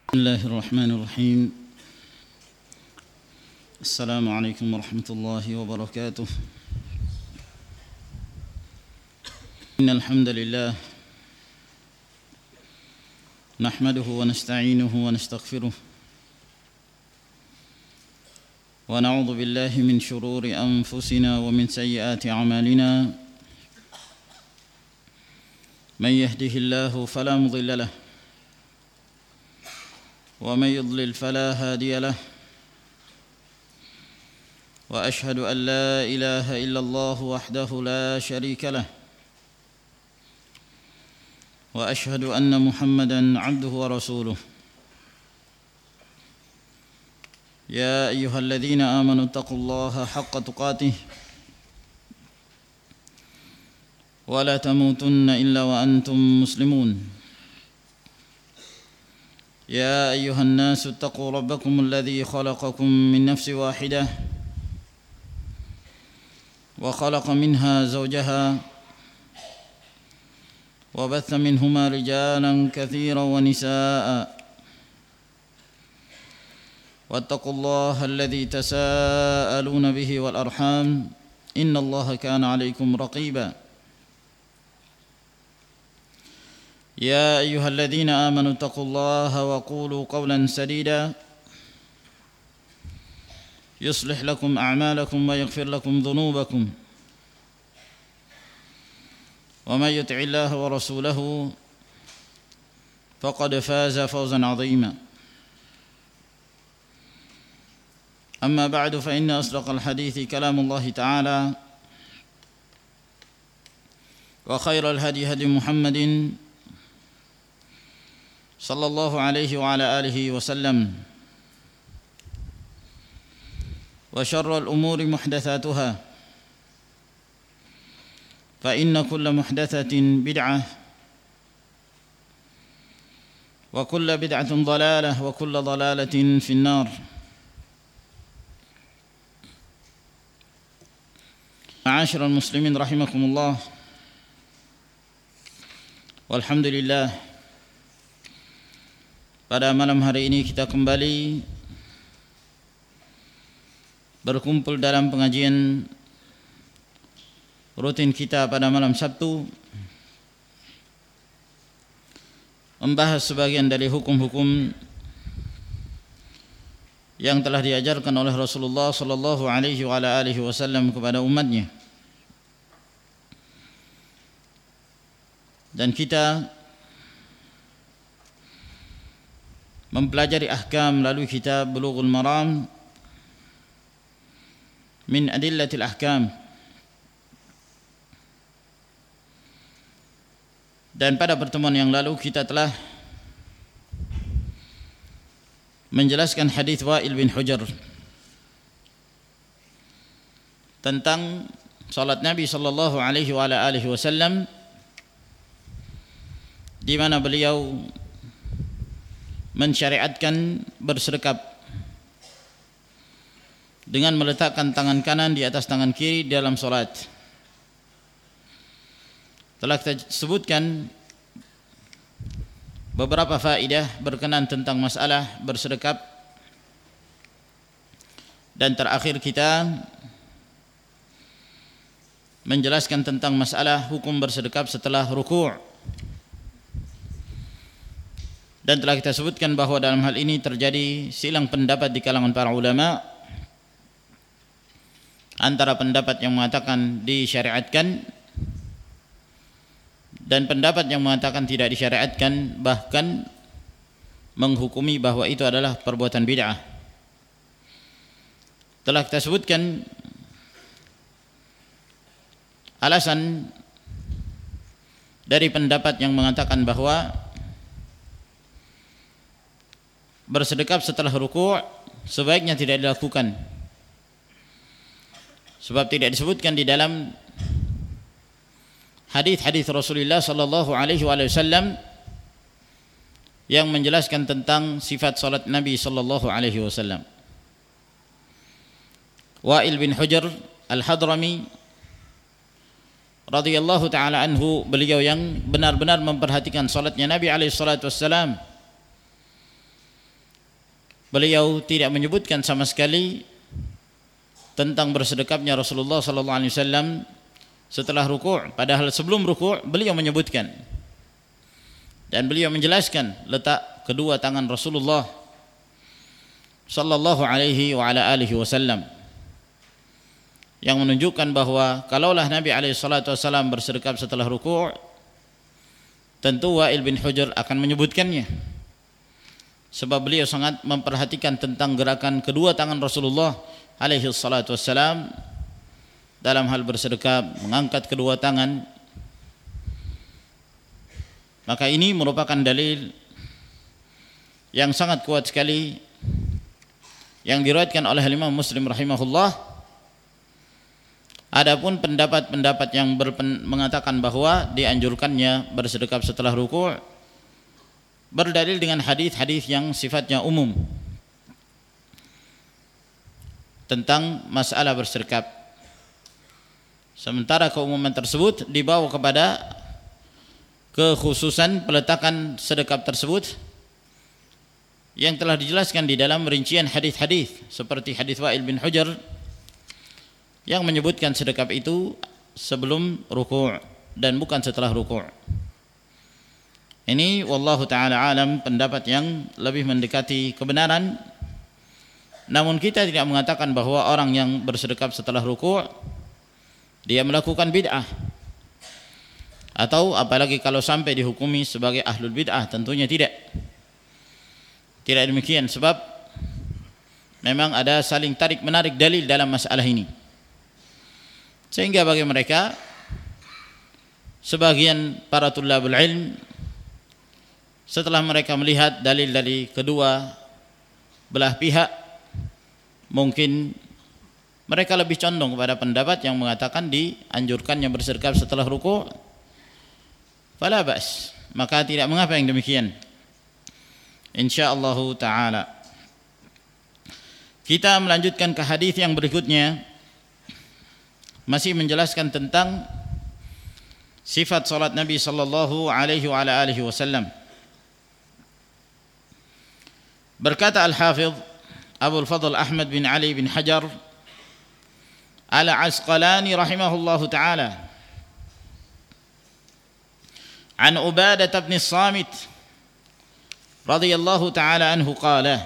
بسم الله الرحمن الرحيم. السلام عليكم ورحمة الله وبركاته. إن الحمد لله نحمده ونستعينه ونستغفره ونعوذ بالله من شرور أنفسنا ومن سيئات أعمالنا. من يهده الله فلا مضل له ومن يضلل فلا هادي له وأشهد أن لا إله إلا الله وحده لا شريك له وأشهد أن محمدًا عبده ورسوله. يا أيها الذين آمنوا اتقوا الله حق تقاته ولا تموتن إلا وأنتم مسلمون. يا أيها الناس اتقوا ربكم الذي خلقكم من نفس واحدة وخلق منها زوجها وبث منهما رجالا كثيرا ونساء واتقوا الله الذي تساءلون به والأرحام إن الله كان عليكم رقيبا. يا أيها الذين آمنوا اتقوا الله وقولوا قولا سديدا يصلح لكم أعمالكم ويغفر لكم ذنوبكم ومن يطع الله ورسوله فقد فاز فوزا عظيما. أما بعد فإن أصدق الحديث كلام الله تعالى وخير الهدي هدي محمد صلى الله عليه وعلى آله وسلم وشر الأمور محدثاتها فإن كل محدثة بدعة وكل بدعة ضلالة وكل ضلالة في النار. معاشر المسلمين رحمكم الله. Walhamdulillah, pada malam hari ini kita kembali berkumpul dalam pengajian rutin kita pada malam Sabtu, membahas sebagian dari hukum-hukum yang telah diajarkan oleh Rasulullah sallallahu alaihi wasallam kepada umatnya. Dan kita mempelajari ahkam melalui kitab Bulughul Maram min Adillatil Ahkam. Dan pada pertemuan yang lalu kita telah menjelaskan hadis Wa'il bin Hujr tentang salat Nabi sallallahu alaihi wasallam, di mana beliau mensyariatkan bersedekap dengan meletakkan tangan kanan di atas tangan kiri dalam salat. Telah kita sebutkan beberapa faedah berkenaan tentang masalah bersedekap, dan terakhir kita menjelaskan tentang masalah hukum bersedekap setelah ruku'. Dan telah kita sebutkan bahwa dalam hal ini terjadi silang pendapat di kalangan para ulama, antara pendapat yang mengatakan disyariatkan dan pendapat yang mengatakan tidak disyariatkan, bahkan menghukumi bahwa itu adalah perbuatan bid'ah. Telah kita sebutkan alasan dari pendapat yang mengatakan bahwa bersedekap setelah ruku' sebaiknya tidak dilakukan, sebab tidak disebutkan di dalam hadis-hadis Rasulullah sallallahu alaihi wasallam yang menjelaskan tentang sifat salat Nabi sallallahu alaihi wasallam. Wa'il bin Hujr Al-Hadrami radhiyallahu taala anhu, beliau yang benar-benar memperhatikan salatnya Nabi alaihi salatu wassalam, beliau tidak menyebutkan sama sekali tentang bersedekapnya Rasulullah sallallahu alaihi wasallam setelah ruku', padahal sebelum ruku' beliau menyebutkan dan beliau menjelaskan letak kedua tangan Rasulullah sallallahu alaihi wa ala alihi wasallam, yang menunjukkan bahwa kalaulah Nabi alaihi salatu wasallam bersedekap setelah ruku', tentu Wa'il bin Hujr akan menyebutkannya, sebab beliau sangat memperhatikan tentang gerakan kedua tangan Rasulullah alaihi salatu wassalam dalam hal bersedekap, mengangkat kedua tangan. Maka ini merupakan dalil yang sangat kuat sekali yang diriwayatkan oleh Imam Muslim rahimahullah. Adapun pendapat-pendapat yang mengatakan bahwa dianjurkannya bersedekap setelah ruku' berdalil dengan hadis-hadis yang sifatnya umum tentang masalah bersedekap. Sementara keumuman tersebut dibawa kepada kekhususan peletakan sedekap tersebut yang telah dijelaskan di dalam rincian hadis-hadis, seperti hadis Wa'il bin Hujr yang menyebutkan sedekap itu sebelum ruku' dan bukan setelah ruku'. Ini wallahu taala alam pendapat yang lebih mendekati kebenaran. Namun kita tidak mengatakan bahwa orang yang bersedekap setelah ruku' dia melakukan bid'ah, atau apalagi kalau sampai dihukumi sebagai ahlul bid'ah, tentunya tidak. Tidak demikian, sebab memang ada saling tarik menarik dalil dalam masalah ini, sehingga bagi mereka sebagian para tullabul ilm setelah mereka melihat dalil dari kedua belah pihak, mungkin mereka lebih condong kepada pendapat yang mengatakan dianjurkannya bersedekap setelah ruku', fala ba's, maka tidak mengapa yang demikian, insyaallah taala. Kita melanjutkan ke hadis yang berikutnya, masih menjelaskan tentang sifat salat Nabi sallallahu alaihi wa ala alihi wasallam. Berkata Al-Hafidh Abu Al-Fadl Ahmad bin Ali bin Hajar Al-Asqalani rahimahullahu ta'ala an Ubadah bin Samit radhiyallahu ta'ala anhu qala,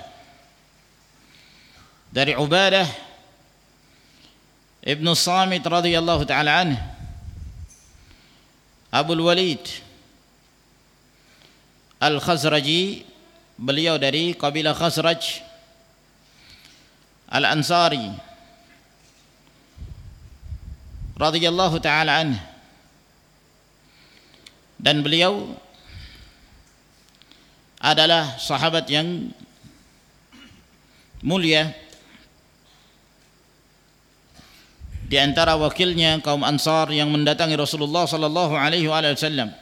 dari Ubadah ibn Samit radhiyallahu ta'ala anhu, Abul Walid Al-Khazraji, beliau dari kabilah Khazraj Al-Ansari radhiyallahu ta'ala anhu, dan beliau adalah sahabat yang mulia di antara wakilnya kaum Ansar yang mendatangi Rasulullah sallallahu alaihi wasallam.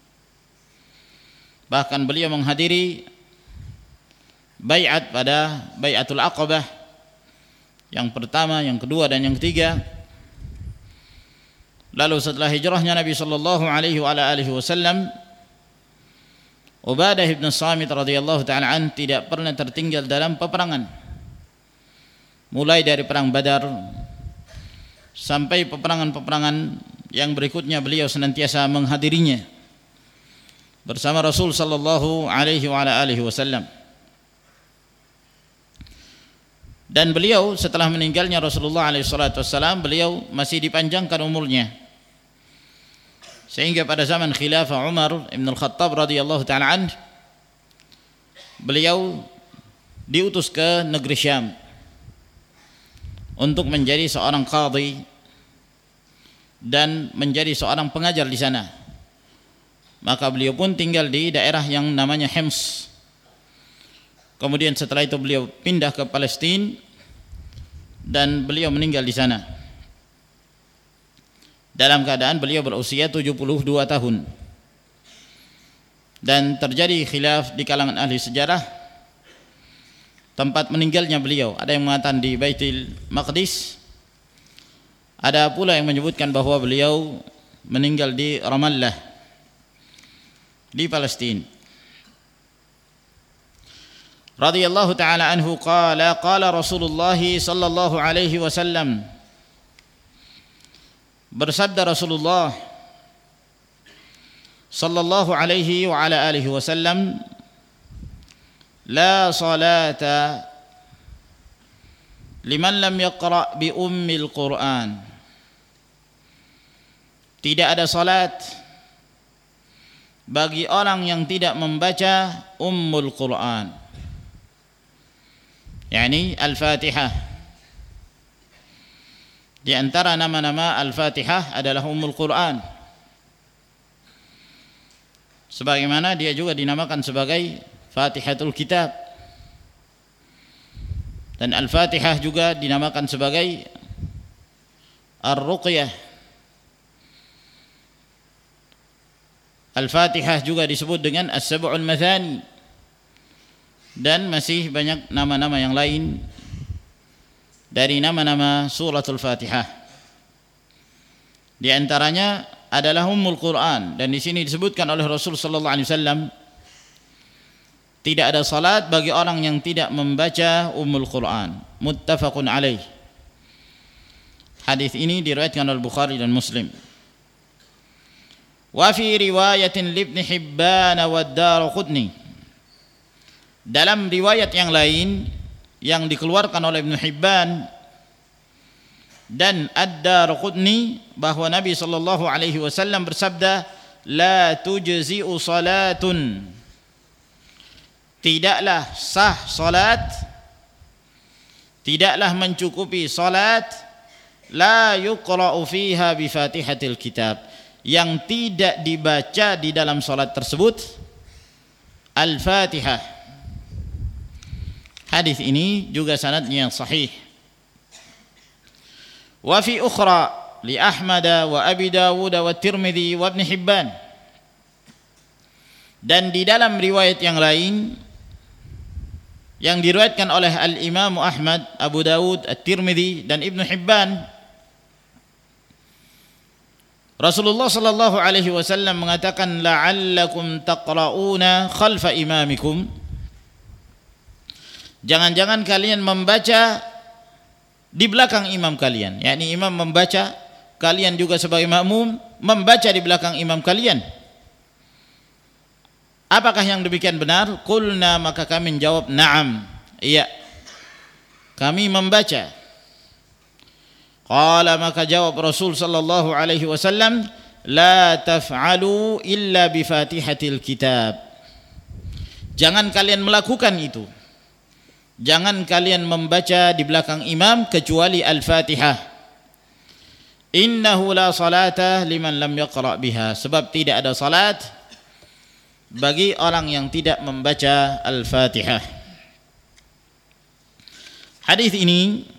Bahkan beliau menghadiri bai'at pada bai'atul Aqabah yang pertama, yang kedua dan yang ketiga. Lalu setelah hijrahnya Nabi sallallahu alaihi wasallam, Ubadah bin Samit radhiyallahu taala an tidak pernah tertinggal dalam peperangan, mulai dari perang Badar sampai peperangan-peperangan yang berikutnya beliau senantiasa menghadirinya bersama Rasul sallallahu alaihi wasallam. Dan beliau setelah meninggalnya Rasulullah alaihi wasallam, beliau masih dipanjangkan umurnya, sehingga pada zaman khilafah Umar bin Al-Khattab radhiyallahu taala anhu, beliau diutus ke negeri Syam untuk menjadi seorang qadhi dan menjadi seorang pengajar di sana. Maka beliau pun tinggal di daerah yang namanya Hims. Kemudian setelah itu beliau pindah ke Palestina dan beliau meninggal di sana dalam keadaan beliau berusia 72 tahun. Dan terjadi khilaf di kalangan ahli sejarah tempat meninggalnya beliau. Ada yang mengatakan di Baitul Maqdis, ada pula yang menyebutkan bahwa beliau meninggal di Ramallah di Palestina. radhiyallahu taala anhu qala Rasulullah sallallahu alaihi wasallam, bersabda Rasulullah sallallahu alaihi wa ala alihi wasallam, la salata liman lam yaqra bi ummil Qur'an. Tidak ada salat bagi orang yang tidak membaca ummul Qur'an, yakni Al-Fatihah. Di antara nama-nama Al-Fatihah adalah ummul Qur'an, sebagaimana dia juga dinamakan sebagai Fatihatul Kitab, dan Al-Fatihah juga dinamakan sebagai Ar-Ruqyah. Al-Fatihah juga disebut dengan As-Sab'ul Mathani, dan masih banyak nama-nama yang lain dari nama-nama suratul Fatihah. Di antaranya adalah Ummul Quran, dan di sini disebutkan oleh Rasul sallallahu alaihi wasallam, tidak ada salat bagi orang yang tidak membaca Ummul Quran. Muttafaqun alaih. Hadis ini diriwayatkan oleh Bukhari dan Muslim. Wa fi riwayatin li Ibn Hibban wa Ad-Darqutni. Dalam riwayat yang lain yang dikeluarkan oleh Ibn Hibban dan Ad-Darqutni, bahwa Nabi sallallahu alaihi wasallam bersabda, la tujzi'u salatun, tidaklah sah salat, tidaklah mencukupi salat, la yuqra'u fiha bi Fatihatil Kitab, yang tidak dibaca di dalam salat tersebut Al-Fatihah. Hadis ini juga sanadnya sahih. Wa fi ukhra li Ahmad wa Abi Dawud wa Tirmidzi wa Ibn Hibban. Dan di dalam riwayat yang lain yang diriwayatkan oleh Al-Imam Ahmad, Abu Dawud, At-Tirmidzi dan Ibn Hibban, Rasulullah sallallahu alaihi wasallam mengatakan, la'allakum taqra'una khalfa imamikum, jangan-jangan kalian membaca di belakang imam kalian, yakni imam membaca, kalian juga sebagai makmum membaca di belakang imam kalian. Apakah yang demikian benar? Qulna, maka kami menjawab, na'am, iya, kami membaca. Qala, maka jawab Rasul sallallahu alaihi wasallam, la taf'alu illa bi Fatihatil Kitab, jangan kalian melakukan itu, jangan kalian membaca di belakang imam kecuali Al-Fatihah. Innahu la salata liman lam yaqra' biha, sebab tidak ada salat bagi orang yang tidak membaca Al-Fatihah. Hadis ini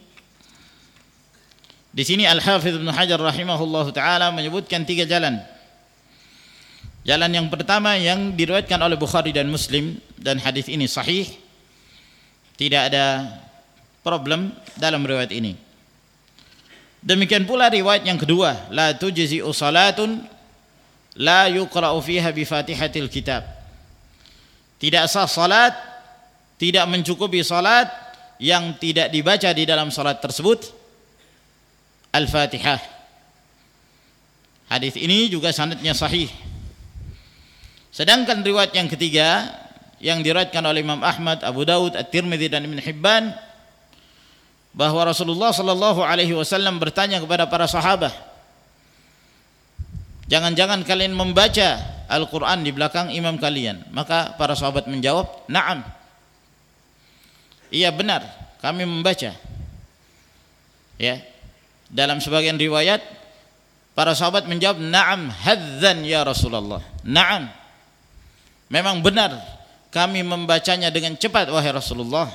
di sini Al-Hafidz Ibnu Hajar rahimahullahu taala menyebutkan 3 jalan. Jalan yang pertama yang diriwayatkan oleh Bukhari dan Muslim, dan hadis ini sahih, tidak ada problem dalam riwayat ini. Demikian pula riwayat yang kedua, la tujzi'u salatun la yuqra'u fiha bi Fatihatil Kitab, tidak sah salat, tidak mencukupi salat yang tidak dibaca di dalam salat tersebut Al-Fatihah. Hadis ini juga sanadnya sahih. Sedangkan riwayat yang ketiga yang diriwayatkan oleh Imam Ahmad, Abu Dawud, At-Tirmidzi dan Ibn Hibban, bahwa Rasulullah sallallahu alaihi wasallam bertanya kepada para sahabat, jangan-jangan kalian membaca Al-Quran di belakang imam kalian? Maka para sahabat menjawab, na'am, iya benar, kami membaca. Ya, dalam sebagian riwayat para sahabat menjawab, na'am hadzan ya Rasulullah, na'am, memang benar kami membacanya dengan cepat wahai Rasulullah.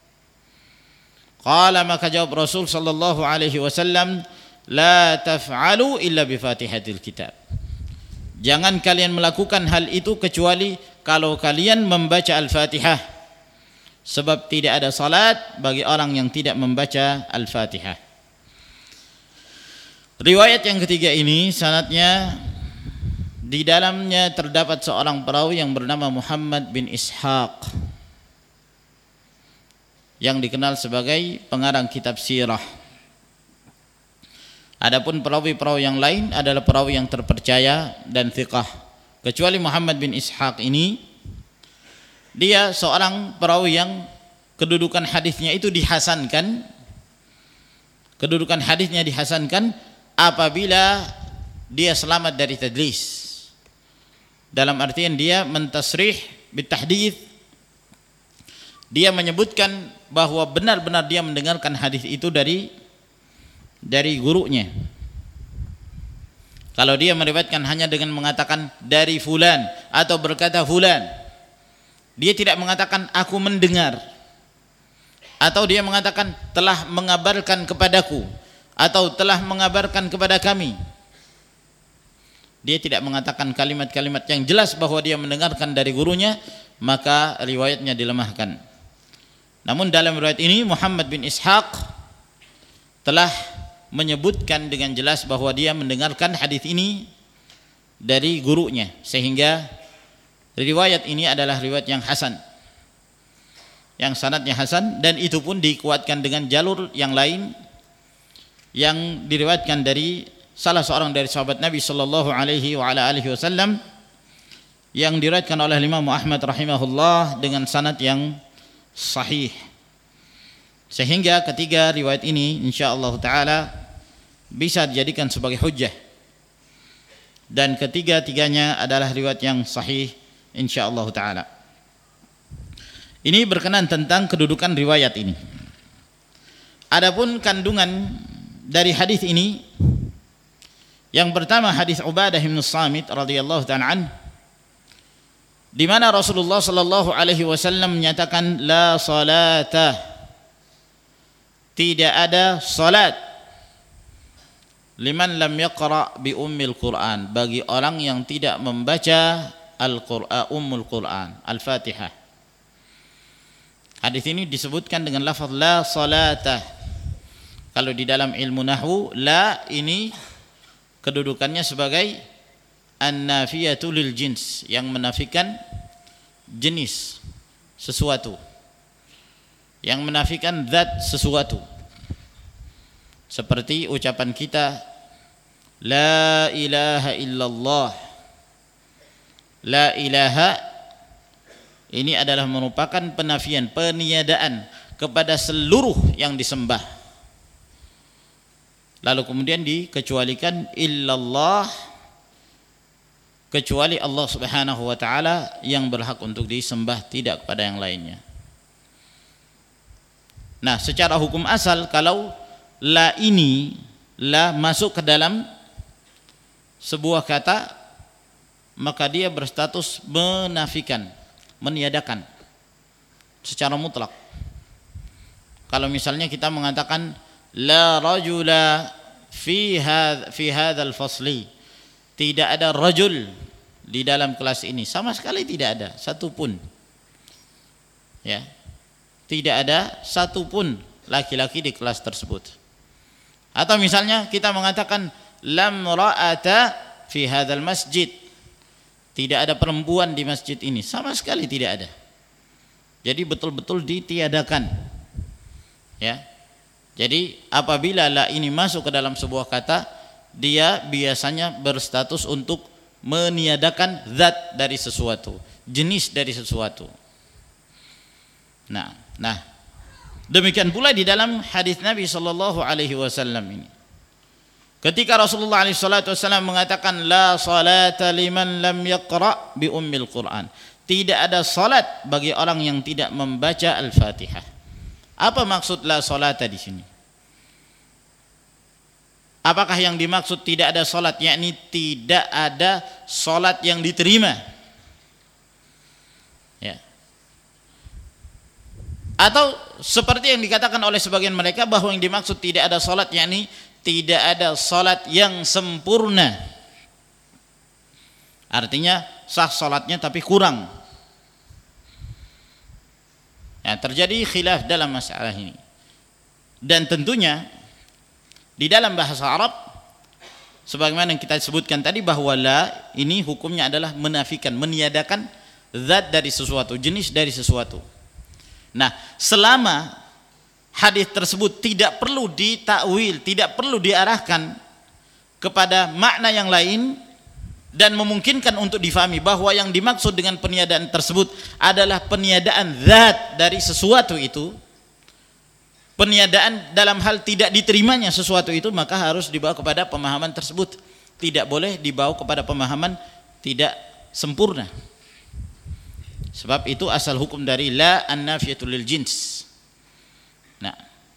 Qala, maka jawab Rasul sallallahu alaihi wasallam, la taf'alu illa bi Fatihatil Kitab, jangan kalian melakukan hal itu kecuali kalau kalian membaca Al-Fatihah, sebab tidak ada salat bagi orang yang tidak membaca Al-Fatihah. Riwayat yang ketiga ini sanadnya di dalamnya terdapat seorang perawi yang bernama Muhammad bin Ishaq. yang dikenal sebagai pengarang kitab sirah. Adapun perawi-perawi yang lain adalah perawi yang terpercaya dan thiqah. Kecuali Muhammad bin Ishaq ini, dia seorang perawi yang kedudukan hadisnya itu dihasankan. Kedudukan hadisnya dihasankan apabila dia selamat dari tadlis. Dalam artian dia mentasrih bitahdits. Dia menyebutkan bahwa benar-benar dia mendengarkan hadis itu dari gurunya. Kalau dia meriwayatkan hanya dengan mengatakan dari fulan atau berkata fulan, dia tidak mengatakan aku mendengar, atau dia mengatakan telah mengabarkan kepadaku atau telah mengabarkan kepada kami. Dia tidak mengatakan kalimat-kalimat yang jelas bahwa dia mendengarkan dari gurunya, maka riwayatnya dilemahkan. Namun dalam riwayat ini Muhammad bin Ishaq telah menyebutkan dengan jelas bahwa dia mendengarkan hadis ini dari gurunya, sehingga riwayat ini adalah riwayat yang hasan, yang sanadnya hasan, dan itu pun dikuatkan dengan jalur yang lain yang diriwayatkan dari salah seorang dari sahabat Nabi sallallahu alaihi wasallam, yang diriwayatkan oleh Imam Ahmad rahimahullah dengan sanad yang sahih. Sehingga ketiga riwayat ini insyaallah taala bisa dijadikan sebagai hujjah, dan ketiga-tiganya adalah riwayat yang sahih insyaallah taala. Ini berkenaan tentang kedudukan riwayat ini. Adapun kandungan dari hadis ini, yang pertama hadis Ubadah bin Samit radhiyallahu ta'ala an, di mana Rasulullah sallallahu alaihi wasallam menyatakan la salata, tidak ada salat, liman lam yaqra bi ummil Quran, bagi orang yang tidak membaca Al-Qur'an, ummul Quran, Al-Fatihah. Hadis ini disebutkan dengan lafaz la salata. Kalau di dalam ilmu nahwu, la ini kedudukannya sebagai an-nafiyatu lil jins, yang menafikan jenis sesuatu, yang menafikan zat sesuatu. Seperti ucapan kita la ilaha illallah. La ilaha ini adalah merupakan penafian, peniadaan kepada seluruh yang disembah. Lalu kemudian dikecualikan illallah, kecuali Allah Subhanahu wa taala yang berhak untuk disembah, tidak kepada yang lainnya. Nah, secara hukum asal kalau la ini, la masuk ke dalam sebuah kata, maka dia berstatus menafikan, meniadakan secara mutlak. Kalau misalnya kita mengatakan la rajula fi hadzal fasli, tidak ada rajul di dalam kelas ini, sama sekali tidak ada satupun, ya, tidak ada satupun laki-laki di kelas tersebut. Atau misalnya kita mengatakan lam ra'ata fi hadzal masjid, tidak ada perempuan di masjid ini, sama sekali tidak ada. Jadi betul-betul ditiadakan, ya. Jadi apabila la ini masuk ke dalam sebuah kata, dia biasanya berstatus untuk meniadakan zat dari sesuatu, jenis dari sesuatu. Nah, demikian pula di dalam hadis Nabi sallallahu alaihi wasallam ini. Ketika Rasulullah alaihi salatu wasallam mengatakan la salata liman lam yaqra bi ummil Quran, tidak ada salat bagi orang yang tidak membaca Al-Fatihah. Apa maksud la salata di sini? Apakah yang dimaksud tidak ada salat, yakni tidak ada salat yang diterima? Ya. Atau seperti yang dikatakan oleh sebagian mereka bahwa yang dimaksud tidak ada salat yakni tidak ada salat yang sempurna. Artinya sah salatnya tapi kurang. Ya, terjadi khilaf dalam masalah ini. Dan tentunya di dalam bahasa Arab, sebagaimana yang kita sebutkan tadi, bahwa la ini hukumnya adalah menafikan, meniadakan zat dari sesuatu, jenis dari sesuatu. Nah, selama hadis tersebut tidak perlu ditakwil, tidak perlu diarahkan kepada makna yang lain, dan memungkinkan untuk difahami bahwa yang dimaksud dengan peniadaan tersebut adalah peniadaan zat dari sesuatu itu, peniadaan dalam hal tidak diterimanya sesuatu itu, maka harus dibawa kepada pemahaman tersebut, tidak boleh dibawa kepada pemahaman tidak sempurna. Sebab itu asal hukum dari la an-nafiyatu lil jins. Nah,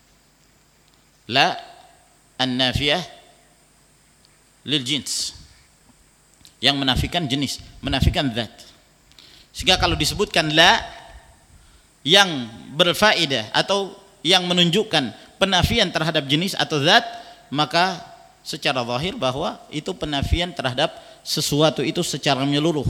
la an-nafiyah lil jins, yang menafikan jenis, menafikan zat. Sehingga kalau disebutkan la yang berfaedah atau yang menunjukkan penafian terhadap jenis atau zat, maka secara zahir bahwa itu penafian terhadap sesuatu itu secara menyeluruh.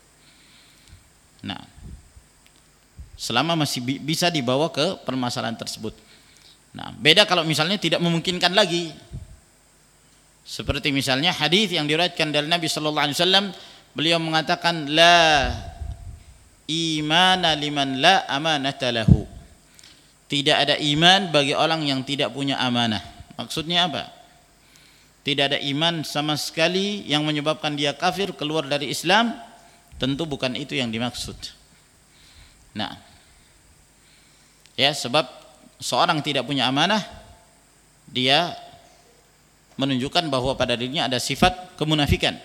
Nah, selama masih bisa dibawa ke permasalahan tersebut. Nah, beda kalau misalnya tidak memungkinkan lagi. Seperti misalnya hadis yang diriwayatkan dari Nabi sallallahu alaihi wasallam, beliau mengatakan la imana liman la amanata lahu. Tidak ada iman bagi orang yang tidak punya amanah. Maksudnya apa? Tidak ada iman sama sekali yang menyebabkan dia kafir, keluar dari Islam. Tentu bukan itu yang dimaksud. Nah, ya, sebab seorang tidak punya amanah, dia menunjukkan bahwa pada dirinya ada sifat kemunafikan.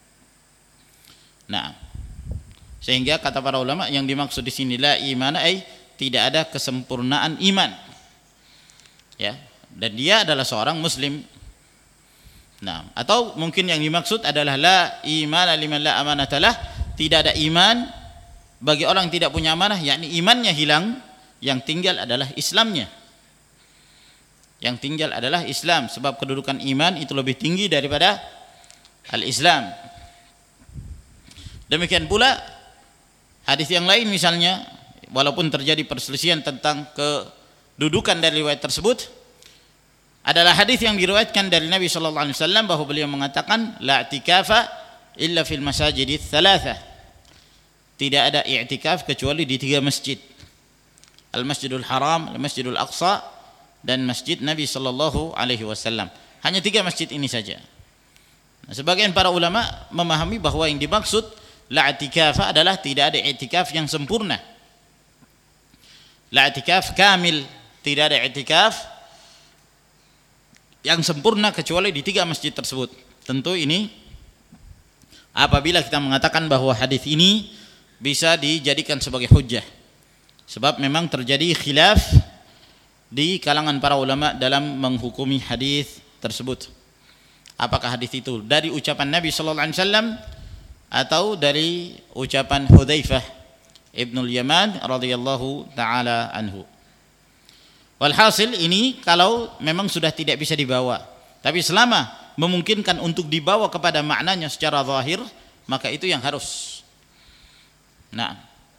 Nah, sehingga kata para ulama yang dimaksud di sini la imana tidak ada kesempurnaan iman. Ya, dan dia adalah seorang muslim. Nah, atau mungkin yang dimaksud adalah la imana liman la amanatalah, tidak ada iman bagi orang yang tidak punya amanah, yakni imannya hilang, yang tinggal adalah Islamnya. Yang tinggal adalah Islam, sebab kedudukan iman itu lebih tinggi daripada al-Islam. Demikian pula hadis yang lain misalnya, walaupun terjadi perselisihan tentang kedudukan dari riwayat tersebut, adalah hadis yang diriwayatkan dari Nabi sallallahu alaihi wasallam bahwa beliau mengatakan la i'tikafa illa fil masajidits tsalatsah. Tidak ada i'tikaf kecuali di 3 masjid. Al-Masjidul Haram, Al-Masjidul Aqsa, dan Masjid Nabi sallallahu alaihi wasallam. Hanya 3 masjid ini saja. Nah, sebagian para ulama memahami bahwa yang dimaksud la i'tikafa adalah tidak ada i'tikaf yang sempurna. La i'tikaf kamil, tidak ada i'tikaf yang sempurna kecuali di 3 masjid tersebut. Tentu ini apabila kita mengatakan bahwa hadis ini bisa dijadikan sebagai hujjah, sebab memang terjadi khilaf di kalangan para ulama dalam menghukumi hadis tersebut. Apakah hadis itu dari ucapan Nabi sallallahu alaihi wasallam atau dari ucapan Hudzaifah ibnul Yaman radhiyallahu taala anhu. Walhasil ini kalau memang sudah tidak bisa dibawa, tapi selama memungkinkan untuk dibawa kepada maknanya secara zahir, maka itu yang harus. Nah,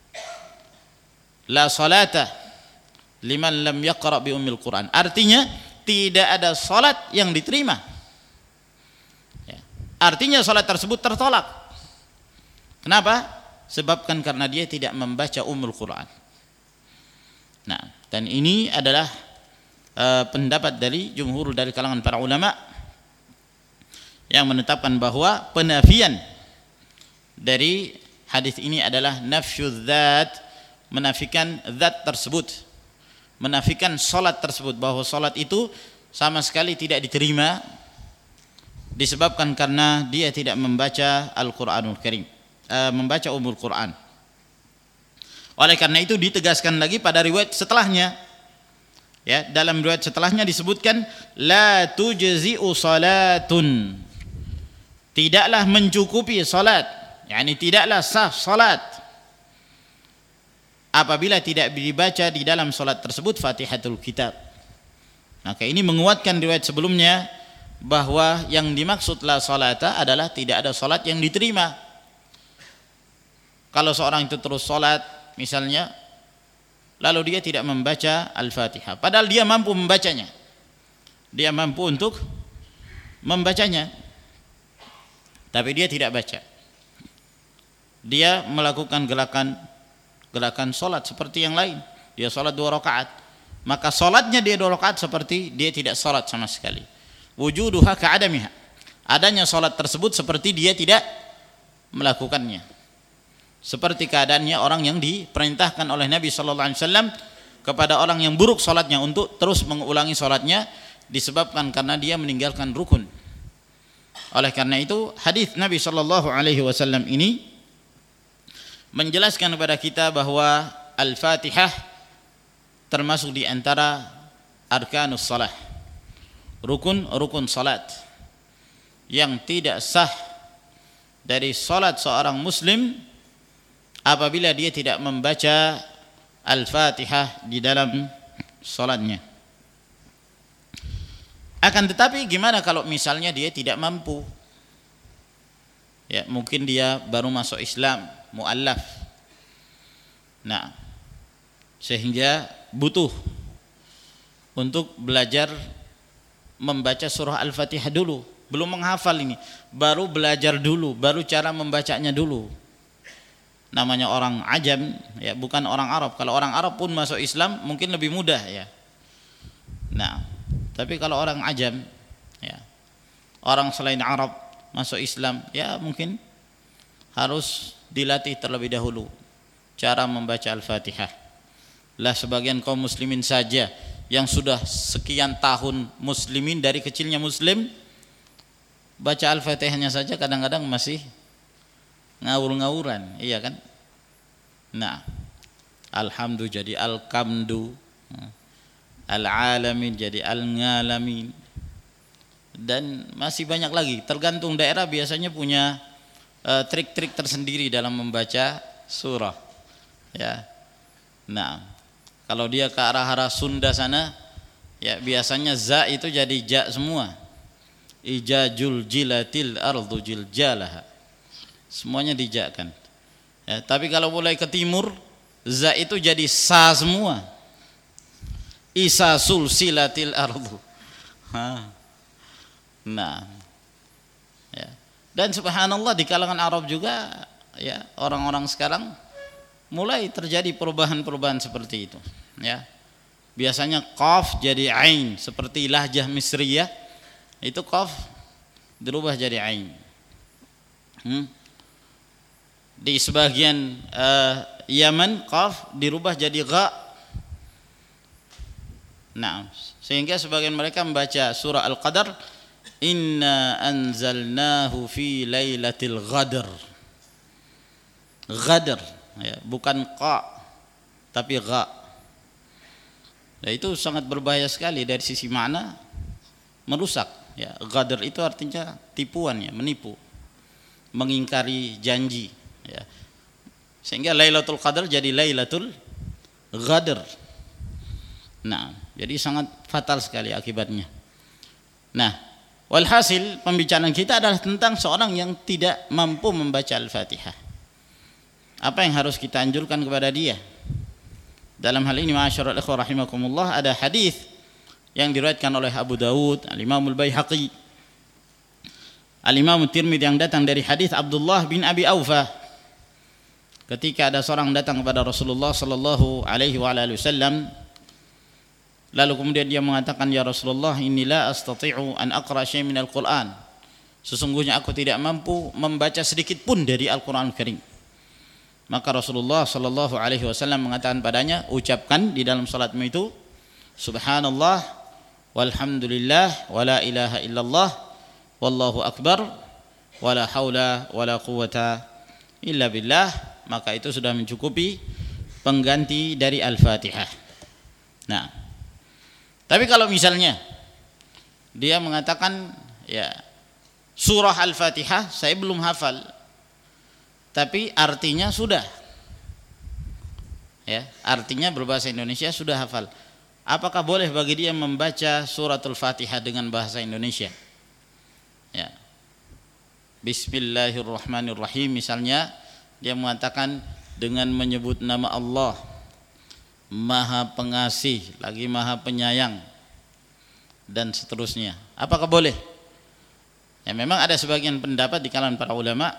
la salata liman lam yaqra bi ummil Quran. Artinya tidak ada salat yang diterima. Ya. Artinya salat tersebut tertolak. Kenapa? Sebabkan karena dia tidak membaca ummul Quran. Nah, dan ini adalah pendapat dari jumhur dari kalangan para ulama yang menetapkan bahwa penafian dari hadis ini adalah nafyuz zat, menafikan zat tersebut, menafikan salat tersebut, bahwa salat itu sama sekali tidak diterima disebabkan karena dia tidak membaca Al-Qur'anul Karim, membaca ummul Quran. Oleh karena itu ditegaskan lagi pada riwayat setelahnya. Ya, dalam riwayat setelahnya disebutkan la tujzi'u salatun. Tidaklah mencukupi salat, yakni tidaklah sah salat apabila tidak dibaca di dalam salat tersebut Fatihatul Kitab. Maka ini menguatkan riwayat sebelumnya bahwa yang dimaksud la salata adalah tidak ada salat yang diterima. Kalau seorang itu terus salat misalnya, lalu dia tidak membaca Al-Fatihah, padahal dia mampu membacanya, dia mampu untuk membacanya, tapi dia tidak baca. Dia melakukan gerakan salat seperti yang lain. Dia salat 2 rakaat, maka salatnya dia 2 rakaat seperti dia tidak salat sama sekali. Wujuduha ka'adamiha, adanya salat tersebut seperti dia tidak melakukannya, seperti keadaannya orang yang diperintahkan oleh Nabi sallallahu alaihi wasallam kepada orang yang buruk salatnya untuk terus mengulangi salatnya disebabkan karena dia meninggalkan rukun. Oleh karena itu hadis Nabi sallallahu alaihi wasallam ini menjelaskan kepada kita bahwa Al-Fatihah termasuk di antara arkanus salah, rukun-rukun salat yang tidak sah dari salat seorang muslim apabila dia tidak membaca Al-Fatihah di dalam salatnya. Akan tetapi gimana kalau misalnya dia tidak mampu? Ya, mungkin dia baru masuk Islam, mu'allaf. Nah, sehingga butuh untuk belajar membaca surah Al-Fatihah dulu, belum menghafal ini, baru belajar dulu, baru cara membacanya dulu. Namanya orang ajam, ya, bukan orang Arab. Kalau orang Arab pun masuk Islam mungkin lebih mudah, ya. Nah, tapi kalau orang ajam, ya, orang selain Arab masuk Islam, ya mungkin harus dilatih terlebih dahulu cara membaca Al-Fatihah. Lah sebagian kaum muslimin saja yang sudah sekian tahun muslimin, dari kecilnya muslim, baca Al-Fatihahnya saja kadang-kadang masih ngawur-ngawuran, iya kan? Nah, alhamdu jadi al-kamdu, al-alamin jadi al-ngalamin, dan masih banyak lagi. Tergantung daerah biasanya punya trik-trik tersendiri dalam membaca surah, ya. Nah, kalau dia ke arah Sunda sana, ya biasanya za itu jadi ja semua. Ijajul jilatil ardu jiljalaha, semuanya dijakan. Ya, tapi kalau mulai ke timur, za itu jadi sa semua. Isa sulsilatil ardu. Nah, ya. Dan subhanallah di kalangan Arab juga, ya, orang-orang sekarang mulai terjadi perubahan-perubahan seperti itu, ya. Biasanya qaf jadi ain, seperti lahjah Misriyah itu qaf dirubah jadi ain. Di sebagian Yaman qaf dirubah jadi gha. Nah, sehingga sebagian mereka membaca surah Al-Qadar, inna anzalnahu fi lailatul ghadr. Ghadr, ya, bukan qa tapi gha. Nah, itu sangat berbahaya sekali dari sisi makna, merusak, ya. Ghadr itu artinya tipuan, ya, menipu, mengingkari janji, ya. Sehingga Lailatul Qadar jadi Lailatul Ghadr. Nah, jadi sangat fatal sekali akibatnya. Nah, walhasil pembicaraan kita adalah tentang seorang yang tidak mampu membaca Al-Fatihah. Apa yang harus kita anjurkan kepada dia? Dalam hal ini ma'asyiral ikhwah rahimakumullah, ada hadis yang diriwayatkan oleh Abu Dawud, Al-Imam Al-Baihaqi, Al-Imam Tirmidzi, yang datang dari hadis Abdullah bin Abi Aufa. Ketika ada seorang datang kepada Rasulullah sallallahu alaihi wasallam, lalu kemudian dia mengatakan, ya Rasulullah, inilah astati'u an aqra syai' min al-Qur'an. Sesungguhnya aku tidak mampu membaca sedikit pun dari Al-Qur'an Karim. Maka Rasulullah sallallahu alaihi wasallam mengatakan padanya, ucapkan di dalam salatmu itu subhanallah walhamdulillah wala ilaha illallah wallahu akbar wala haula wala quwata illa billah. Maka itu sudah mencukupi pengganti dari Al-Fatihah. Nah, tapi kalau misalnya dia mengatakan, ya, surah Al-Fatihah saya belum hafal, tapi artinya sudah, ya, artinya berbahasa Indonesia sudah hafal. Apakah boleh bagi dia membaca suratul Fatihah dengan bahasa Indonesia? Ya. Bismillahirrahmanirrahim misalnya, dia mengatakan dengan menyebut nama Allah, Maha Pengasih lagi Maha Penyayang, dan seterusnya. Apakah boleh? Ya, memang ada sebagian pendapat di kalangan para ulama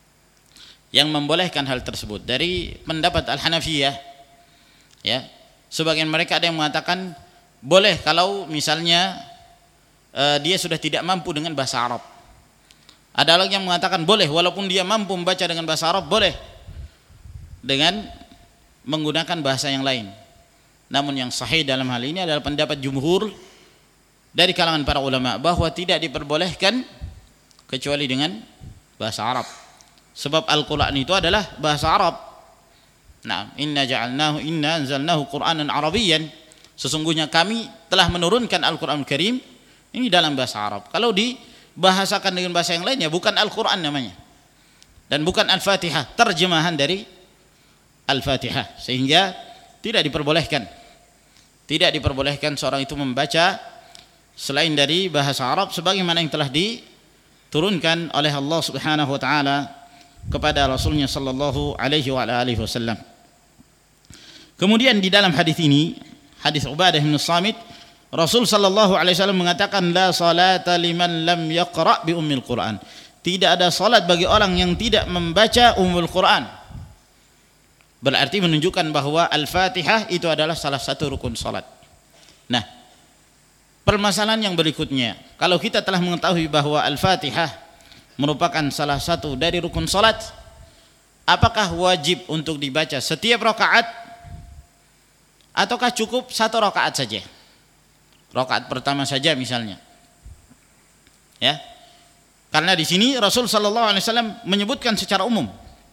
yang membolehkan hal tersebut. Dari pendapat Al-Hanafiyah, ya, Sebagian mereka ada yang mengatakan boleh kalau misalnya dia sudah tidak mampu dengan bahasa Arab. Ada lagi yang mengatakan boleh walaupun dia mampu membaca dengan bahasa Arab, boleh dengan menggunakan bahasa yang lain. Namun yang sahih dalam hal ini adalah pendapat jumhur dari kalangan para ulama bahwa tidak diperbolehkan kecuali dengan bahasa Arab. Sebab Al-Qur'an itu adalah bahasa Arab. Nah, inna anzalnahu Qur'anan Arabiyyan. Sesungguhnya kami telah menurunkan Al-Qur'an Karim ini dalam bahasa Arab. Kalau dibahasakan dengan bahasa yang lainnya bukan Al-Qur'an namanya. Dan bukan Al-Fatihah, terjemahan dari Al-Fatihah, sehingga tidak diperbolehkan. Tidak diperbolehkan seorang itu membaca selain dari bahasa Arab sebagaimana yang telah diturunkan oleh Allah Subhanahu wa taala kepada Rasulnya sallallahu alaihi wa alihi wasallam. Kemudian di dalam hadis ini, hadis Ubadah bin Samit, Rasul sallallahu alaihi wasallam mengatakan la salata liman lam yaqra bi ummil Quran. Tidak ada salat bagi orang yang tidak membaca Ummul Quran. Berarti menunjukkan bahwa Al-Fatihah itu adalah salah satu rukun salat. Nah, permasalahan yang berikutnya, kalau kita telah mengetahui bahwa Al-Fatihah merupakan salah satu dari rukun salat, apakah wajib untuk dibaca setiap rakaat ataukah cukup satu rakaat saja? Rakaat pertama saja misalnya. Ya. Karena di sini Rasul sallallahu alaihi wasallam menyebutkan secara umum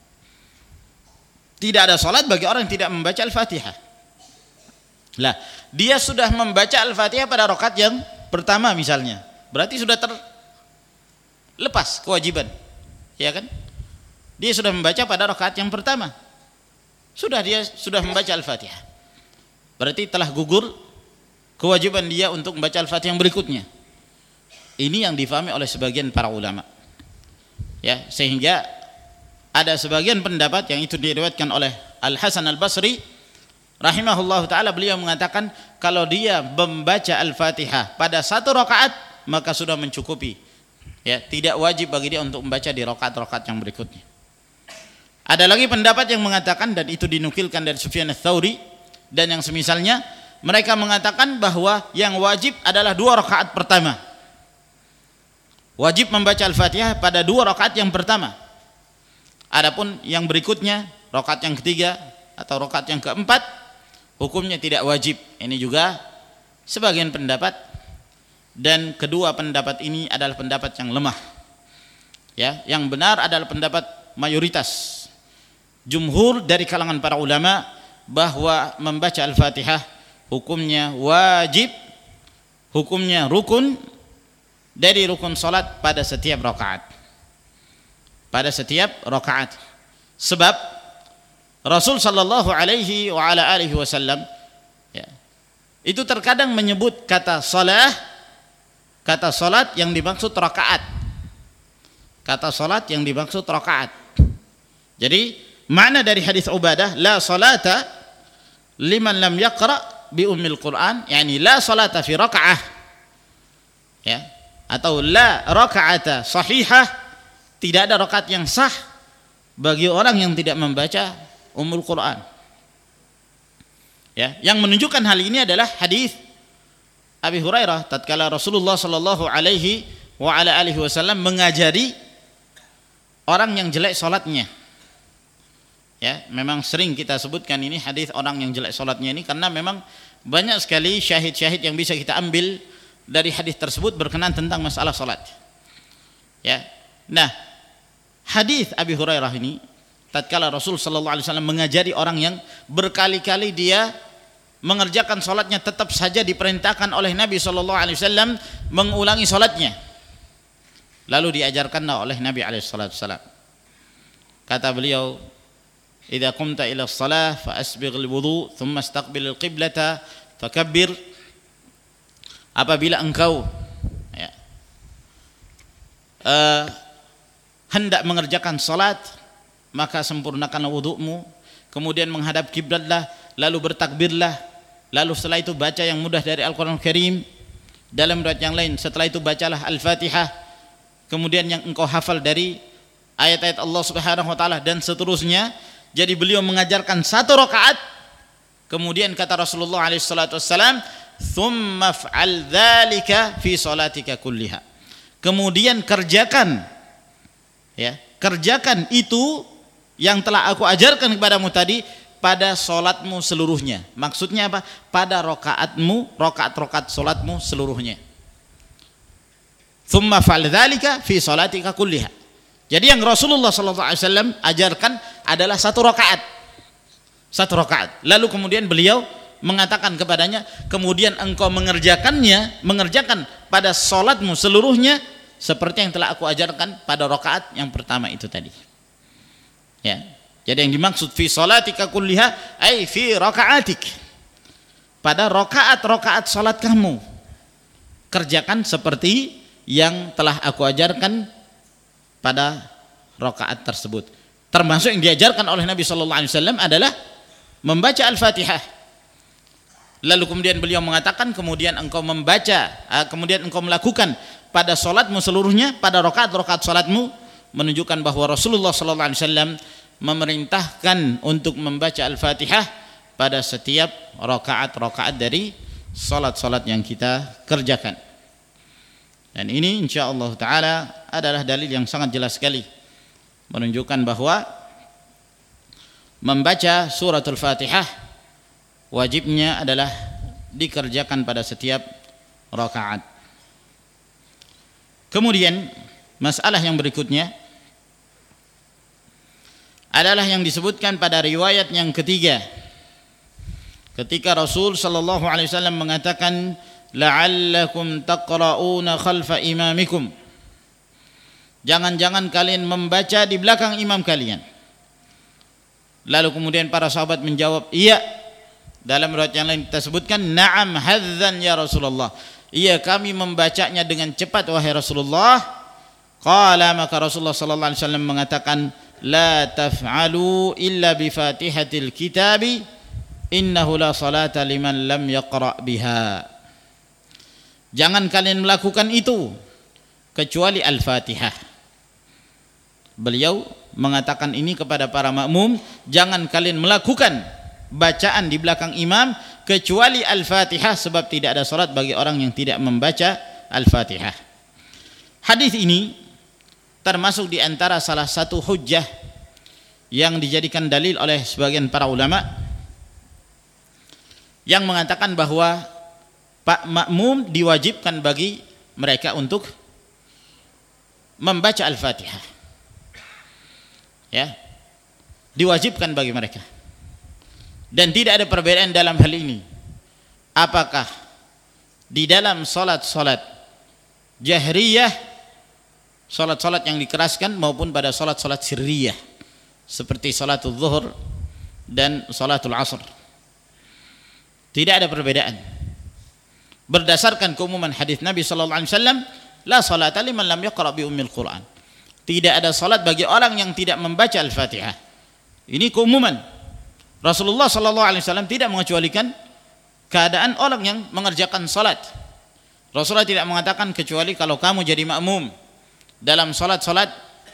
tidak ada salat bagi orang yang tidak membaca Al-Fatihah. Lah, dia sudah membaca Al-Fatihah pada rakaat yang pertama misalnya, berarti sudah terlepas kewajiban, ya kan? Dia sudah membaca pada rakaat yang pertama, dia sudah membaca Al-Fatihah, berarti telah gugur kewajiban dia untuk membaca Al-Fatihah yang berikutnya. Ini yang difahami oleh sebagian para ulama, ya, sehingga ada sebagian pendapat yang itu diriwayatkan oleh Al-Hasan Al-Basri rahimahullah ta'ala, beliau mengatakan kalau dia membaca Al-Fatihah pada satu rakaat maka sudah mencukupi, ya, tidak wajib bagi dia untuk membaca di rakaat-rakaat yang berikutnya. Ada lagi pendapat yang mengatakan, dan itu dinukilkan dari Sufyan Ats-Tsauri dan yang semisalnya, mereka mengatakan bahwa yang wajib adalah 2 rakaat pertama. Wajib membaca Al-Fatihah pada 2 rakaat yang pertama. Adapun yang berikutnya, rakaat yang ketiga atau rakaat yang keempat, hukumnya tidak wajib. Ini juga sebagian pendapat, dan kedua pendapat ini adalah pendapat yang lemah. Ya, yang benar adalah pendapat mayoritas jumhur dari kalangan para ulama bahwa membaca Al-Fatihah hukumnya wajib, hukumnya rukun dari rukun salat pada setiap rakaat. Pada setiap rakaat. Sebab Rasul sallallahu alaihi wa ala alihi wasallam, ya, itu terkadang menyebut kata salat yang dimaksud rakaat. Kata salat yang dimaksud rakaat. Jadi makna dari hadis Ubadah la salata liman lam yaqra bi ummil Quran, yakni la salata fi rakaah, ya, atau la raka'ata sahihah, tidak ada rakaat yang sah bagi orang yang tidak membaca Ummul Quran. Ya, yang menunjukkan hal ini adalah hadis Abi Hurairah tatkala Rasulullah sallallahu alaihi wa ala alihi wasallam mengajari orang yang jelek salatnya. Ya, memang sering kita sebutkan ini hadis orang yang jelek salatnya ini karena memang banyak sekali syahid-syahid yang bisa kita ambil dari hadis tersebut berkenaan tentang masalah salat. Ya. Nah, hadis Abi Hurairah ini tatkala Rasul sallallahu alaihi wasallam mengajari orang yang berkali-kali dia mengerjakan salatnya tetap saja diperintahkan oleh Nabi sallallahu alaihi wasallam mengulangi salatnya. Lalu diajarkanlah oleh Nabi alaihi wasallam. Kata beliau, "Idza qumta ila shalah fa asbighil wudu, thumma istaqbilil qiblata fakabbir." Apabila engkau, ya, hendak mengerjakan salat, maka sempurnakanlah wudu'mu, kemudian menghadap kiblatlah, lalu bertakbirlah, lalu setelah itu baca yang mudah dari Al-Quran Al-Karim. Dalam riwayat yang lain, setelah itu bacalah Al-Fatihah, kemudian yang engkau hafal dari ayat-ayat Allah Subhanahu wa taala dan seterusnya. Jadi beliau mengajarkan satu rakaat Kemudian kata Rasulullah alaihi salatu wassalam, "Tsumma fa'al dzalika fi salatika kulliha." Kemudian kerjakan, ya, kerjakan itu yang telah aku ajarkan kepadamu tadi pada solatmu seluruhnya. Maksudnya apa? Pada rokaatmu, rokaat solatmu seluruhnya. Tsumma fa'al dzalika fi salatika kulliha. Jadi yang Rasulullah SAW ajarkan adalah satu rokaat. Satu rokaat. Lalu kemudian beliau mengatakan kepadanya, kemudian engkau mengerjakan pada solatmu seluruhnya seperti yang telah aku ajarkan pada rokaat yang pertama itu tadi. Ya. Jadi yang dimaksud fi salatika kulliha ay fi raka'atik. Pada rakaat-rakaat salat kamu kerjakan seperti yang telah aku ajarkan pada rakaat tersebut. Termasuk yang diajarkan oleh Nabi sallallahu alaihi wasallam adalah membaca Al-Fatihah. Lalu kemudian beliau mengatakan, kemudian engkau membaca, kemudian engkau melakukan pada salatmu seluruhnya, pada rakaat-rakaat salatmu, menunjukkan bahwa Rasulullah sallallahu alaihi wasallam memerintahkan untuk membaca Al-Fatihah pada setiap rakaat-rakaat dari salat-salat yang kita kerjakan. Dan ini insyaallah taala adalah dalil yang sangat jelas sekali menunjukkan bahwa membaca suratul Fatihah wajibnya adalah dikerjakan pada setiap rakaat. Kemudian masalah yang berikutnya adalah yang disebutkan pada riwayat yang ketiga, ketika Rasul sallallahu alaihi wasallam mengatakan, la'allakum taqra'una khalfa imamikum, jangan-jangan kalian membaca di belakang imam kalian. Lalu kemudian para sahabat menjawab, iya. Dalam riwayat yang lain kita sebutkan, na'am hadzan ya Rasulullah, iya kami membacanya dengan cepat wahai Rasulullah. Qala, maka Rasulullah sallallahu alaihi wasallam mengatakan, la taf'alu illa bi fatihatil kitabi innahu la salata liman lam yaqra' biha. Jangan kalian melakukan itu kecuali Al-Fatihah. Beliau mengatakan ini kepada para makmum, jangan kalian melakukan bacaan di belakang imam kecuali Al-Fatihah, sebab tidak ada salat bagi orang yang tidak membaca Al-Fatihah. Hadis ini termasuk di antara salah satu hujjah yang dijadikan dalil oleh sebagian para ulama yang mengatakan bahwa pak makmum diwajibkan bagi mereka untuk membaca Al-Fatihah. Ya, diwajibkan bagi mereka. Dan tidak ada perbedaan dalam hal ini. Apakah di dalam salat-salat jahriyah, salat-salat yang dikeraskan, maupun pada salat-salat sirriyah seperti salatul zuhur dan salatul asr. Tidak ada perbedaan. Berdasarkan keumuman hadis Nabi sallallahu alaihi wasallam, la salata liman lam yaqra bi ummil Quran. Tidak ada salat bagi orang yang tidak membaca Al-Fatihah. Ini keumuman. Rasulullah sallallahu alaihi wasallam tidak mengecualikan keadaan orang yang mengerjakan salat. Rasulullah tidak mengatakan kecuali kalau kamu jadi makmum dalam salat-salat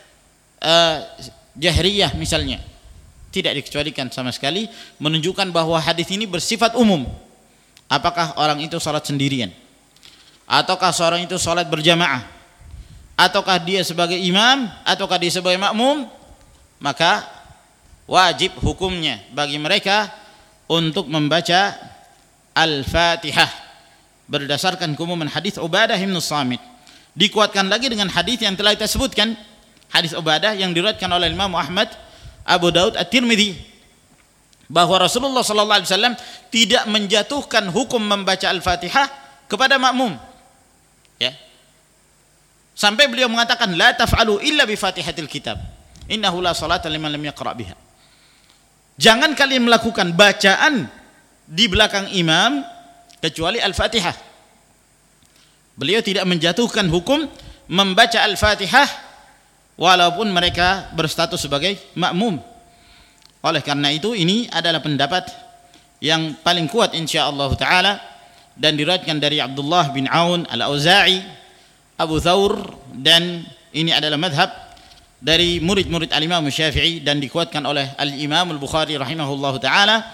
jahriyah misalnya. Tidak dikecualikan sama sekali, menunjukkan bahwa hadis ini bersifat umum. Apakah orang itu salat sendirian, ataukah seorang itu salat berjamaah, ataukah dia sebagai imam, ataukah dia sebagai makmum, maka wajib hukumnya bagi mereka untuk membaca Al-Fatihah berdasarkan keumuman hadis Ubadah bin Samit. Dikuatkan lagi dengan hadis yang telah kita sebutkan, hadis Ubadah yang diriwayatkan oleh Imam Ahmad, Abu Daud, At-Tirmidzi, bahwa Rasulullah sallallahu alaihi wasallam tidak menjatuhkan hukum membaca Al-Fatihah kepada makmum. Ya. Sampai beliau mengatakan, la taf'alu illa bi Fatihatil kitab. Innahu la salata liman lam yaqra' biha. Jangan kalian melakukan bacaan di belakang imam kecuali Al-Fatihah. Beliau tidak menjatuhkan hukum membaca Al-Fatihah walaupun mereka berstatus sebagai makmum. Oleh karena itu, ini adalah pendapat yang paling kuat insyaallah taala, dan diriwayatkan dari Abdullah bin Aun Al-Auza'i, Abu Thawr, dan ini adalah madhab dari murid-murid Al-Imam Syafi'i, dan dikuatkan oleh Al-Imam Al-Bukhari rahimahullahu taala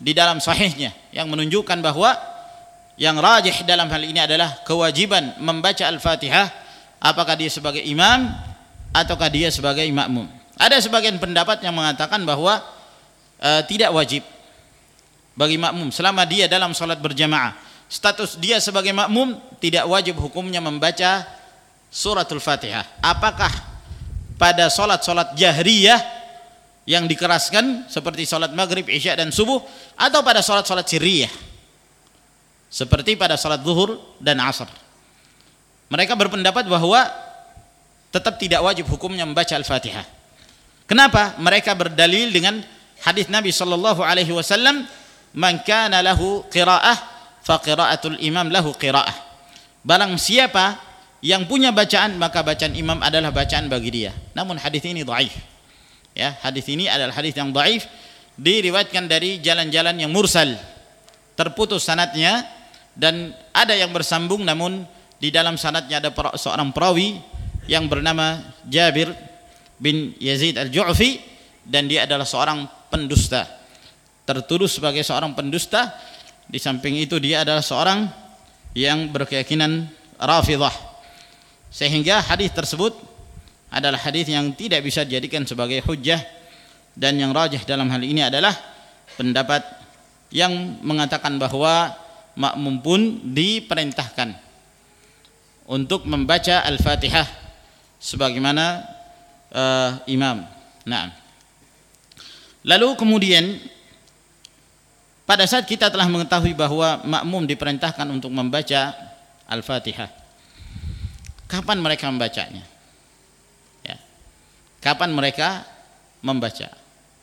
di dalam sahihnya yang menunjukkan bahwa yang rajih dalam hal ini adalah kewajiban membaca Al-Fatihah, apakah dia sebagai imam ataukah dia sebagai makmum. Ada sebagian pendapat yang mengatakan bahwa tidak wajib bagi makmum selama dia dalam salat berjamaah. Status dia sebagai makmum tidak wajib hukumnya membaca suratul Fatihah. Apakah pada salat-salat jahriyah yang dikeraskan seperti salat maghrib, isya dan subuh, atau pada salat-salat sirriyah seperti pada salat zuhur dan asar. Mereka berpendapat bahwa tetap tidak wajib hukumnya membaca Al-Fatihah. Kenapa? Mereka berdalil dengan hadis Nabi sallallahu alaihi wasallam, "Man kana lahu qiraah fa qiraatul imam lahu qiraah." Barang siapa yang punya bacaan, maka bacaan imam adalah bacaan bagi dia. Namun hadis ini dhaif. Ya, hadis ini adalah hadis yang dhaif, diriwayatkan dari jalan-jalan yang mursal, terputus sanadnya, dan ada yang bersambung namun di dalam sanadnya ada seorang perawi yang bernama Jabir bin Yazid al-Ju'fi, dan dia adalah seorang pendusta, tertuduh sebagai seorang pendusta. Di samping itu dia adalah seorang yang berkeyakinan Rafidhah, sehingga hadis tersebut adalah hadis yang tidak bisa dijadikan sebagai hujjah. Dan yang rajih dalam hal ini adalah pendapat yang mengatakan bahwa makmum pun diperintahkan untuk membaca Al-Fatihah sebagaimana imam. Nah, lalu kemudian pada saat kita telah mengetahui bahwa makmum diperintahkan untuk membaca Al-Fatihah, kapan mereka membacanya? Ya. Kapan mereka membaca?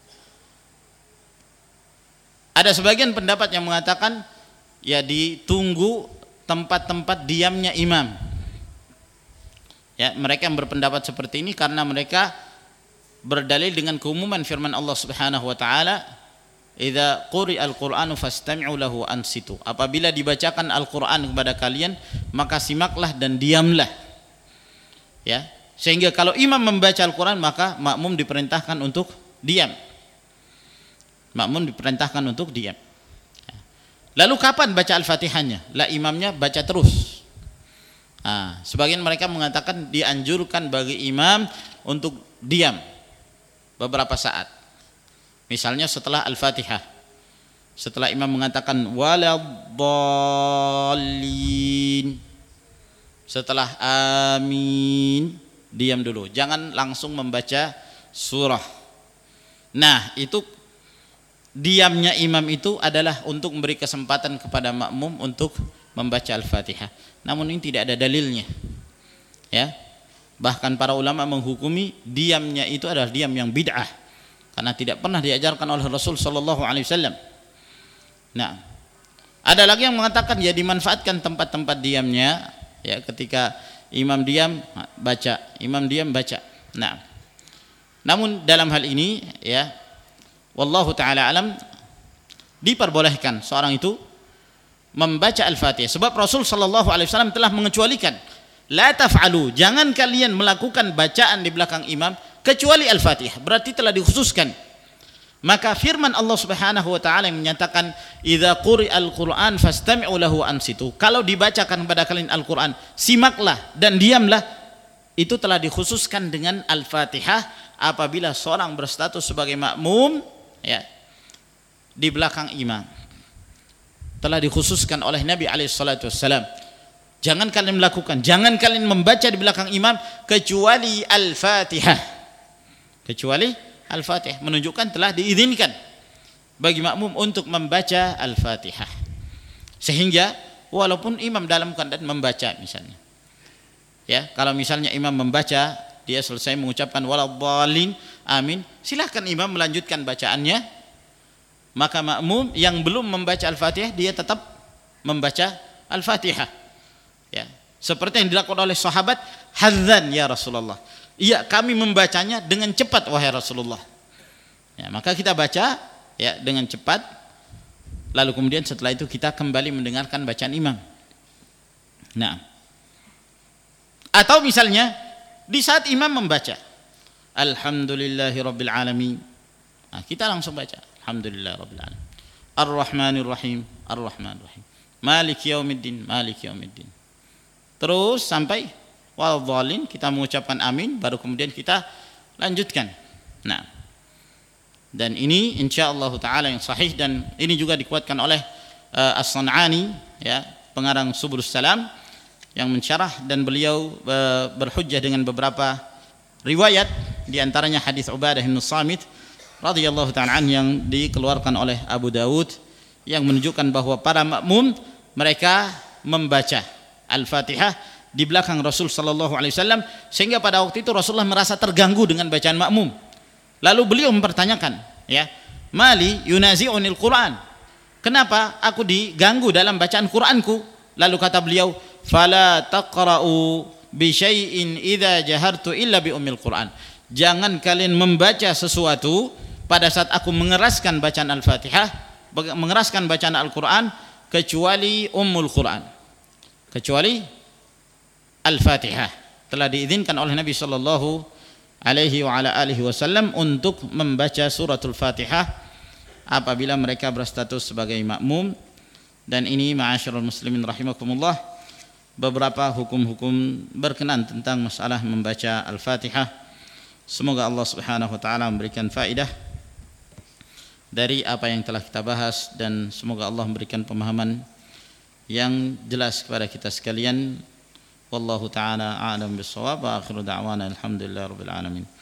Ada sebagian pendapat yang mengatakan ya ditunggu tempat-tempat diamnya imam. Ya, mereka yang berpendapat seperti ini karena mereka berdalil dengan keumuman firman Allah Subhanahu wa taala, "Idza quri'al Qur'anu fastami'u lahu ansitu." Apabila dibacakan Al-Qur'an kepada kalian, maka simaklah dan diamlah. Ya, sehingga kalau imam membaca Al-Qur'an, maka makmum diperintahkan untuk diam. Makmum diperintahkan untuk diam. Lalu kapan baca Al-Fatihahnya? Lah imamnya baca terus. Sebagian mereka mengatakan dianjurkan bagi imam untuk diam beberapa saat. Misalnya setelah Al-Fatihah, setelah imam mengatakan waladhdallin, setelah amin, diam dulu, jangan langsung membaca surah. Nah, itu diamnya imam itu adalah untuk memberi kesempatan kepada makmum untuk membaca Al-Fatihah. Namun ini tidak ada dalilnya. Ya. Bahkan para ulama menghukumi diamnya itu adalah diam yang bid'ah, karena tidak pernah diajarkan oleh Rasul sallallahu alaihi wasallam. Nah, ada lagi yang mengatakan ya dimanfaatkan tempat-tempat diamnya, ya, ketika imam diam baca, imam diam baca. Nah, namun dalam hal ini ya, wallahu taala alam, diperbolehkan seorang itu membaca Al-Fatihah, sebab Rasul sallallahu alaihi wasallam telah mengecualikan, la taf'alu, jangan kalian melakukan bacaan di belakang imam kecuali Al-Fatihah, berarti telah dikhususkan. Maka firman Allah Subhanahu wa taala yang menyatakan idza quri'al Qur'an fastami'u lahu ansitu, kalau dibacakan kepada kalian Al-Qur'an, simaklah dan diamlah, itu telah dikhususkan dengan Al-Fatihah apabila seorang berstatus sebagai makmum, ya, di belakang imam. Telah dikhususkan oleh Nabi alaihi salatu wassalam, jangan kalian melakukan, jangan kalian membaca di belakang imam kecuali Al-Fatihah. Kecuali Al-Fatihah, menunjukkan telah diizinkan bagi makmum untuk membaca Al-Fatihah. Sehingga walaupun imam dalam keadaan membaca misalnya, ya, kalau misalnya imam membaca, dia selesai mengucapkan waladhdallin, amin, silahkan imam melanjutkan bacaannya. Maka makmum yang belum membaca Al-Fatihah, dia tetap membaca Al-Fatihah. Ya, seperti yang dilakukan oleh sahabat, hadzan ya Rasulullah, iya kami membacanya dengan cepat wahai Rasulullah. Ya, maka kita baca ya dengan cepat, lalu kemudian setelah itu kita kembali mendengarkan bacaan imam. Nah, atau misalnya di saat imam membaca alhamdulillahirabbil alamin, nah, kita langsung baca alhamdulillahirabbil alamin, Ar-Rahmanir Rahim, Ar-Rahmanir Rahim. Maliki yaumiddin, Maliki yaumiddin. Terus sampai waladhdallin, kita mengucapkan amin, baru kemudian kita lanjutkan. Nah, dan ini insyaallah taala yang sahih, dan ini juga dikuatkan oleh As-San'ani, ya, pengarang Subulus Salam, yang mensyarah, dan beliau berhujjah dengan beberapa riwayat, di antaranya hadis Ubadah bin Samit radhiyallahu ta'ala anhu yang dikeluarkan oleh Abu Dawud, yang menunjukkan bahwa para makmum mereka membaca Al-Fatihah di belakang Rasul sallallahu alaihi wasallam, sehingga pada waktu itu Rasulullah merasa terganggu dengan bacaan makmum. Lalu beliau mempertanyakan, ya, mali yunazi'unil Quran, kenapa aku diganggu dalam bacaan Quranku? Lalu kata beliau, fala taqra'u bi syai'in idza jahartu illa bi ummil Quran, jangan kalian membaca sesuatu pada saat aku mengeraskan bacaan Al-Fatihah, mengeraskan bacaan Al-Quran, kecuali Ummul Quran, kecuali Al-Fatihah. Telah diizinkan oleh Nabi sallallahu alaihi wa ala alihi wasallam untuk membaca suratul Fatihah apabila mereka berstatus sebagai makmum. Dan ini ma'asyiral muslimin rahimakumullah, beberapa hukum-hukum berkenaan tentang masalah membaca Al-Fatihah. Semoga Allah Subhanahu wa taala memberikan faedah dari apa yang telah kita bahas, dan semoga Allah memberikan pemahaman yang jelas kepada kita sekalian. Wallahu taala a'lam bissawab, wa akhiru da'wana alhamdulillahirabbil alamin.